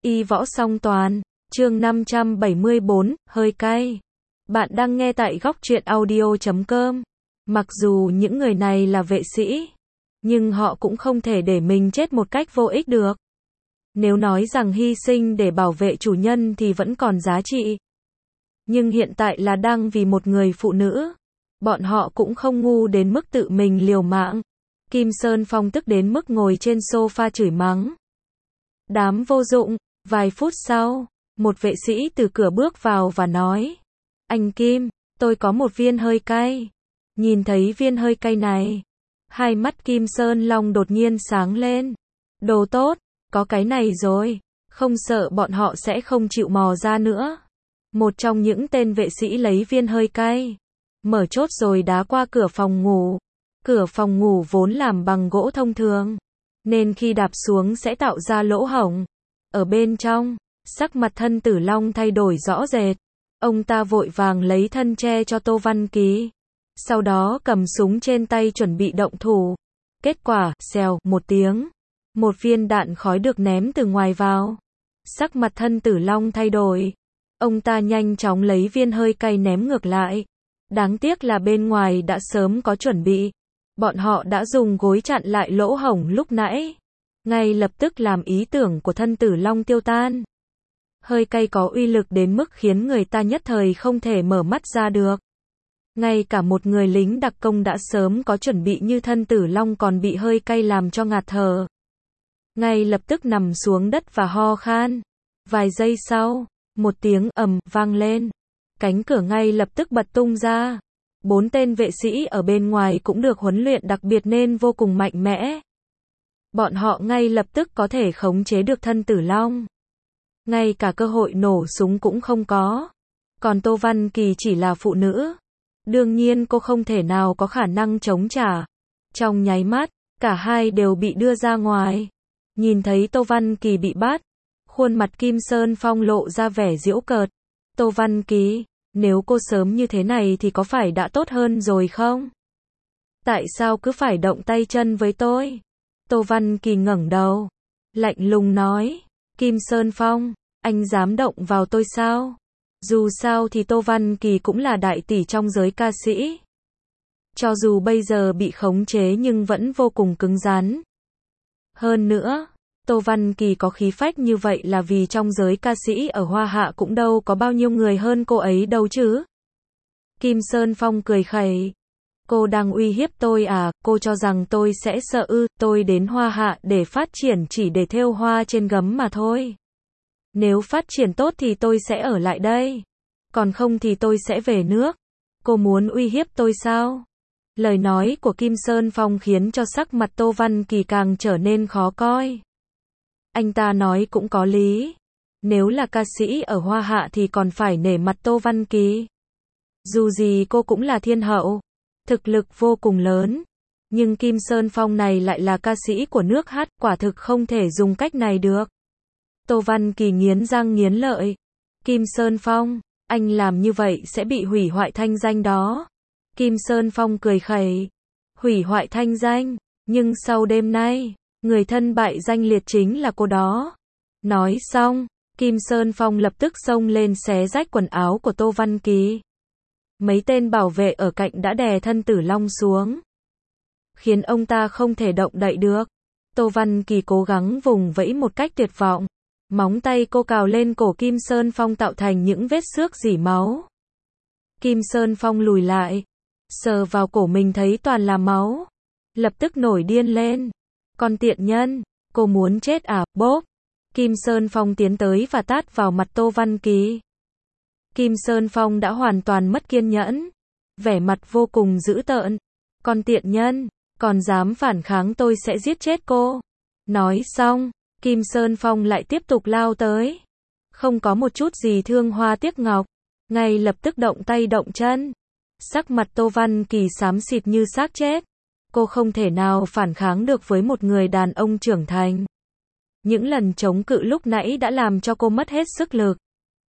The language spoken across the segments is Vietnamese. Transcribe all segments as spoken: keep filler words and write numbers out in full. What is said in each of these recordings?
Y võ song toàn, chương năm trăm bảy mươi bốn, hơi cay. Bạn đang nghe tại góc truyện audio chấm com. Mặc dù những người này là vệ sĩ, nhưng họ cũng không thể để mình chết một cách vô ích được. Nếu nói rằng hy sinh để bảo vệ chủ nhân thì vẫn còn giá trị. Nhưng hiện tại là đang vì một người phụ nữ. Bọn họ cũng không ngu đến mức tự mình liều mạng. Kim Sơn Phong tức đến mức ngồi trên sofa chửi mắng. Đám vô dụng. Vài phút sau, một vệ sĩ từ cửa bước vào và nói: Anh Kim, tôi có một viên hơi cay. Nhìn thấy viên hơi cay này, hai mắt Kim Sơn Long đột nhiên sáng lên. Đồ tốt, có cái này rồi, không sợ bọn họ sẽ không chịu mò ra nữa. Một trong những tên vệ sĩ lấy viên hơi cay, mở chốt rồi đá qua cửa phòng ngủ. Cửa phòng ngủ vốn làm bằng gỗ thông thường, nên khi đạp xuống sẽ tạo ra lỗ hổng. Ở bên trong, sắc mặt Thân Tử Long thay đổi rõ rệt. Ông ta vội vàng lấy thân che cho Tô Văn Ký. Sau đó cầm súng trên tay chuẩn bị động thủ. Kết quả, xèo, một tiếng. Một viên đạn khói được ném từ ngoài vào. Sắc mặt Thân Tử Long thay đổi. Ông ta nhanh chóng lấy viên hơi cay ném ngược lại. Đáng tiếc là bên ngoài đã sớm có chuẩn bị. Bọn họ đã dùng gối chặn lại lỗ hổng lúc nãy. Ngay lập tức làm ý tưởng của Thân Tử Long tiêu tan. Hơi cay có uy lực đến mức khiến người ta nhất thời không thể mở mắt ra được. Ngay cả một người lính đặc công đã sớm có chuẩn bị như Thân Tử Long còn bị hơi cay làm cho ngạt thở. Ngay lập tức nằm xuống đất và ho khan. Vài giây sau, một tiếng ầm vang lên. Cánh cửa ngay lập tức bật tung ra. Bốn tên vệ sĩ ở bên ngoài cũng được huấn luyện đặc biệt nên vô cùng mạnh mẽ. Bọn họ ngay lập tức có thể khống chế được Thân Tử Long. Ngay cả cơ hội nổ súng cũng không có. Còn Tô Văn Kỳ chỉ là phụ nữ. Đương nhiên cô không thể nào có khả năng chống trả. Trong nháy mắt, cả hai đều bị đưa ra ngoài. Nhìn thấy Tô Văn Kỳ bị bắt, khuôn mặt Kim Sơn Phong lộ ra vẻ giễu cợt. Tô Văn Kỳ, nếu cô sớm như thế này thì có phải đã tốt hơn rồi không? Tại sao cứ phải động tay chân với tôi? Tô Văn Kỳ ngẩng đầu, lạnh lùng nói, Kim Sơn Phong, anh dám động vào tôi sao? Dù sao thì Tô Văn Kỳ cũng là đại tỷ trong giới ca sĩ. Cho dù bây giờ bị khống chế nhưng vẫn vô cùng cứng rắn. Hơn nữa, Tô Văn Kỳ có khí phách như vậy là vì trong giới ca sĩ ở Hoa Hạ cũng đâu có bao nhiêu người hơn cô ấy đâu chứ. Kim Sơn Phong cười khẩy. Cô đang uy hiếp tôi à, cô cho rằng tôi sẽ sợ ư, tôi đến Hoa Hạ để phát triển chỉ để thêu hoa trên gấm mà thôi. Nếu phát triển tốt thì tôi sẽ ở lại đây. Còn không thì tôi sẽ về nước. Cô muốn uy hiếp tôi sao? Lời nói của Kim Sơn Phong khiến cho sắc mặt Tô Văn Kỳ càng trở nên khó coi. Anh ta nói cũng có lý. Nếu là ca sĩ ở Hoa Hạ thì còn phải nể mặt Tô Văn Kỳ. Dù gì cô cũng là thiên hậu. Thực lực vô cùng lớn. Nhưng Kim Sơn Phong này lại là ca sĩ của nước hát, quả thực không thể dùng cách này được. Tô Văn Kỳ nghiến răng nghiến lợi. Kim Sơn Phong, anh làm như vậy sẽ bị hủy hoại thanh danh đó. Kim Sơn Phong cười khẩy. Hủy hoại thanh danh, nhưng sau đêm nay, người thân bại danh liệt chính là cô đó. Nói xong, Kim Sơn Phong lập tức xông lên xé rách quần áo của Tô Văn Kỳ. Mấy tên bảo vệ ở cạnh đã đè Thân Tử Long xuống, khiến ông ta không thể động đậy được. Tô Văn Kỳ cố gắng vùng vẫy một cách tuyệt vọng. Móng tay cô cào lên cổ Kim Sơn Phong tạo thành những vết xước rỉ máu. Kim Sơn Phong lùi lại, sờ vào cổ mình thấy toàn là máu. Lập tức nổi điên lên. Con tiện nhân, cô muốn chết à, bốp. Kim Sơn Phong tiến tới và tát vào mặt Tô Văn Kỳ. Kim Sơn Phong đã hoàn toàn mất kiên nhẫn. Vẻ mặt vô cùng dữ tợn. Con tiện nhân, còn dám phản kháng tôi sẽ giết chết cô. Nói xong, Kim Sơn Phong lại tiếp tục lao tới. Không có một chút gì thương hoa tiếc ngọc. Ngay lập tức động tay động chân. Sắc mặt Tô Văn Kỳ xám xịt như xác chết. Cô không thể nào phản kháng được với một người đàn ông trưởng thành. Những lần chống cự lúc nãy đã làm cho cô mất hết sức lực.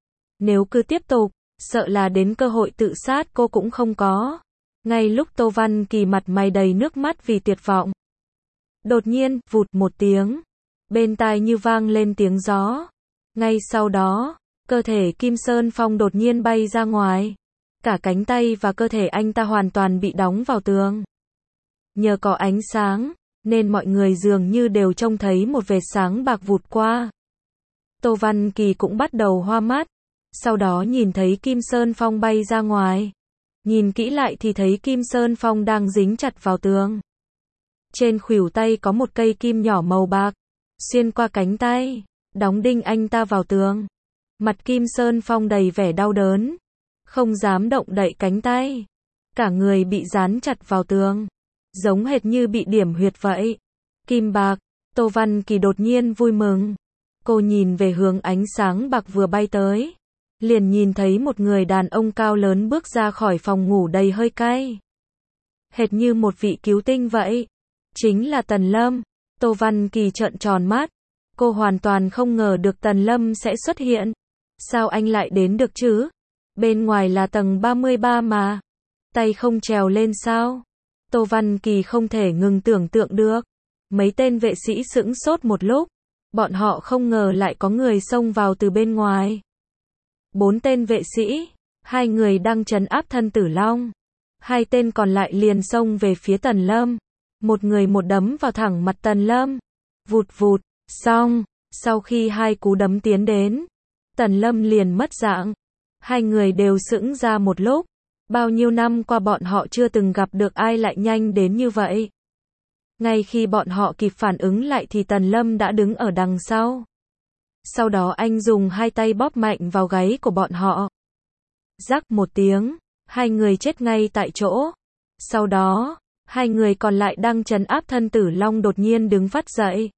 Nếu cứ tiếp tục, sợ là đến cơ hội tự sát cô cũng không có. Ngay lúc Tô Văn Kỳ mặt mày đầy nước mắt vì tuyệt vọng. Đột nhiên, vụt một tiếng. Bên tai như vang lên tiếng gió. Ngay sau đó, cơ thể Kim Sơn Phong đột nhiên bay ra ngoài. Cả cánh tay và cơ thể anh ta hoàn toàn bị đóng vào tường. Nhờ có ánh sáng, nên mọi người dường như đều trông thấy một vệt sáng bạc vụt qua. Tô Văn Kỳ cũng bắt đầu hoa mắt. Sau đó nhìn thấy Kim Sơn Phong bay ra ngoài. Nhìn kỹ lại thì thấy Kim Sơn Phong đang dính chặt vào tường. Trên khuỷu tay có một cây kim nhỏ màu bạc, xuyên qua cánh tay, đóng đinh anh ta vào tường. Mặt Kim Sơn Phong đầy vẻ đau đớn, không dám động đậy cánh tay. Cả người bị dán chặt vào tường, giống hệt như bị điểm huyệt vậy. Kim bạc, Tô Văn Kỳ đột nhiên vui mừng. Cô nhìn về hướng ánh sáng bạc vừa bay tới. Liền nhìn thấy một người đàn ông cao lớn bước ra khỏi phòng ngủ đầy hơi cay. Hệt như một vị cứu tinh vậy. Chính là Tần Lâm. Tô Văn Kỳ trợn tròn mắt. Cô hoàn toàn không ngờ được Tần Lâm sẽ xuất hiện. Sao anh lại đến được chứ? Bên ngoài là tầng ba mươi ba mà. Tay không trèo lên sao? Tô Văn Kỳ không thể ngừng tưởng tượng được. Mấy tên vệ sĩ sững sốt một lúc. Bọn họ không ngờ lại có người xông vào từ bên ngoài. Bốn tên vệ sĩ, hai người đang trấn áp thân Tử Long. Hai tên còn lại liền xông về phía Tần Lâm. Một người một đấm vào thẳng mặt Tần Lâm. Vụt vụt, xong. Sau khi hai cú đấm tiến đến, Tần Lâm liền mất dạng. Hai người đều sững ra một lúc. Bao nhiêu năm qua bọn họ chưa từng gặp được ai lại nhanh đến như vậy. Ngay khi bọn họ kịp phản ứng lại thì Tần Lâm đã đứng ở đằng sau. Sau đó anh dùng hai tay bóp mạnh vào gáy của bọn họ. Rắc một tiếng, hai người chết ngay tại chỗ. Sau đó, hai người còn lại đang trấn áp thân Tử Long đột nhiên đứng phát dậy.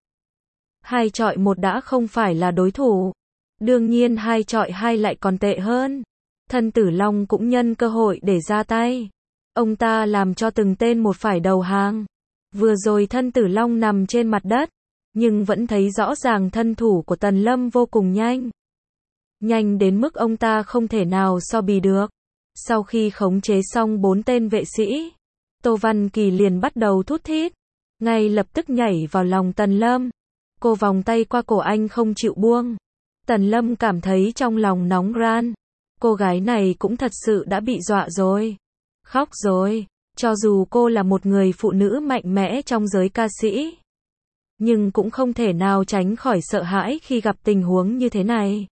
Hai chọi một đã không phải là đối thủ. Đương nhiên hai chọi hai lại còn tệ hơn. Thân Tử Long cũng nhân cơ hội để ra tay. Ông ta làm cho từng tên một phải đầu hàng. Vừa rồi thân Tử Long nằm trên mặt đất, nhưng vẫn thấy rõ ràng thân thủ của Tần Lâm vô cùng nhanh. Nhanh đến mức ông ta không thể nào so bì được. Sau khi khống chế xong bốn tên vệ sĩ, Tô Văn Kỳ liền bắt đầu thút thít. Ngay lập tức nhảy vào lòng Tần Lâm. Cô vòng tay qua cổ anh không chịu buông. Tần Lâm cảm thấy trong lòng nóng ran. Cô gái này cũng thật sự đã bị dọa rồi. Khóc rồi. Cho dù cô là một người phụ nữ mạnh mẽ trong giới ca sĩ, nhưng cũng không thể nào tránh khỏi sợ hãi khi gặp tình huống như thế này.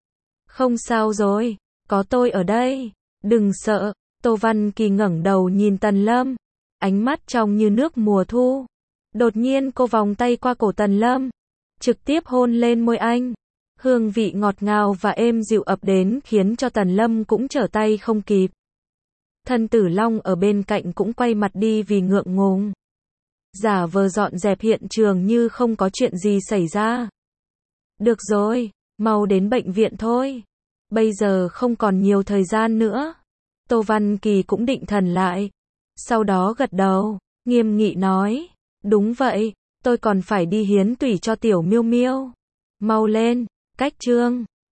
Không sao rồi, có tôi ở đây, đừng sợ. Tô Văn Kỳ ngẩng đầu nhìn Tần Lâm, ánh mắt trong như nước mùa thu. Đột nhiên cô vòng tay qua cổ Tần Lâm, trực tiếp hôn lên môi anh. Hương vị ngọt ngào và êm dịu ập đến khiến cho Tần Lâm cũng trở tay không kịp. Thân Tử Long ở bên cạnh cũng quay mặt đi vì ngượng ngùng. Giả vờ dọn dẹp hiện trường như không có chuyện gì xảy ra. Được rồi, mau đến bệnh viện thôi. Bây giờ không còn nhiều thời gian nữa. Tô Văn Kỳ cũng định thần lại. Sau đó gật đầu, nghiêm nghị nói. Đúng vậy, tôi còn phải đi hiến tủy cho tiểu Miêu Miêu. Mau lên, cách chương.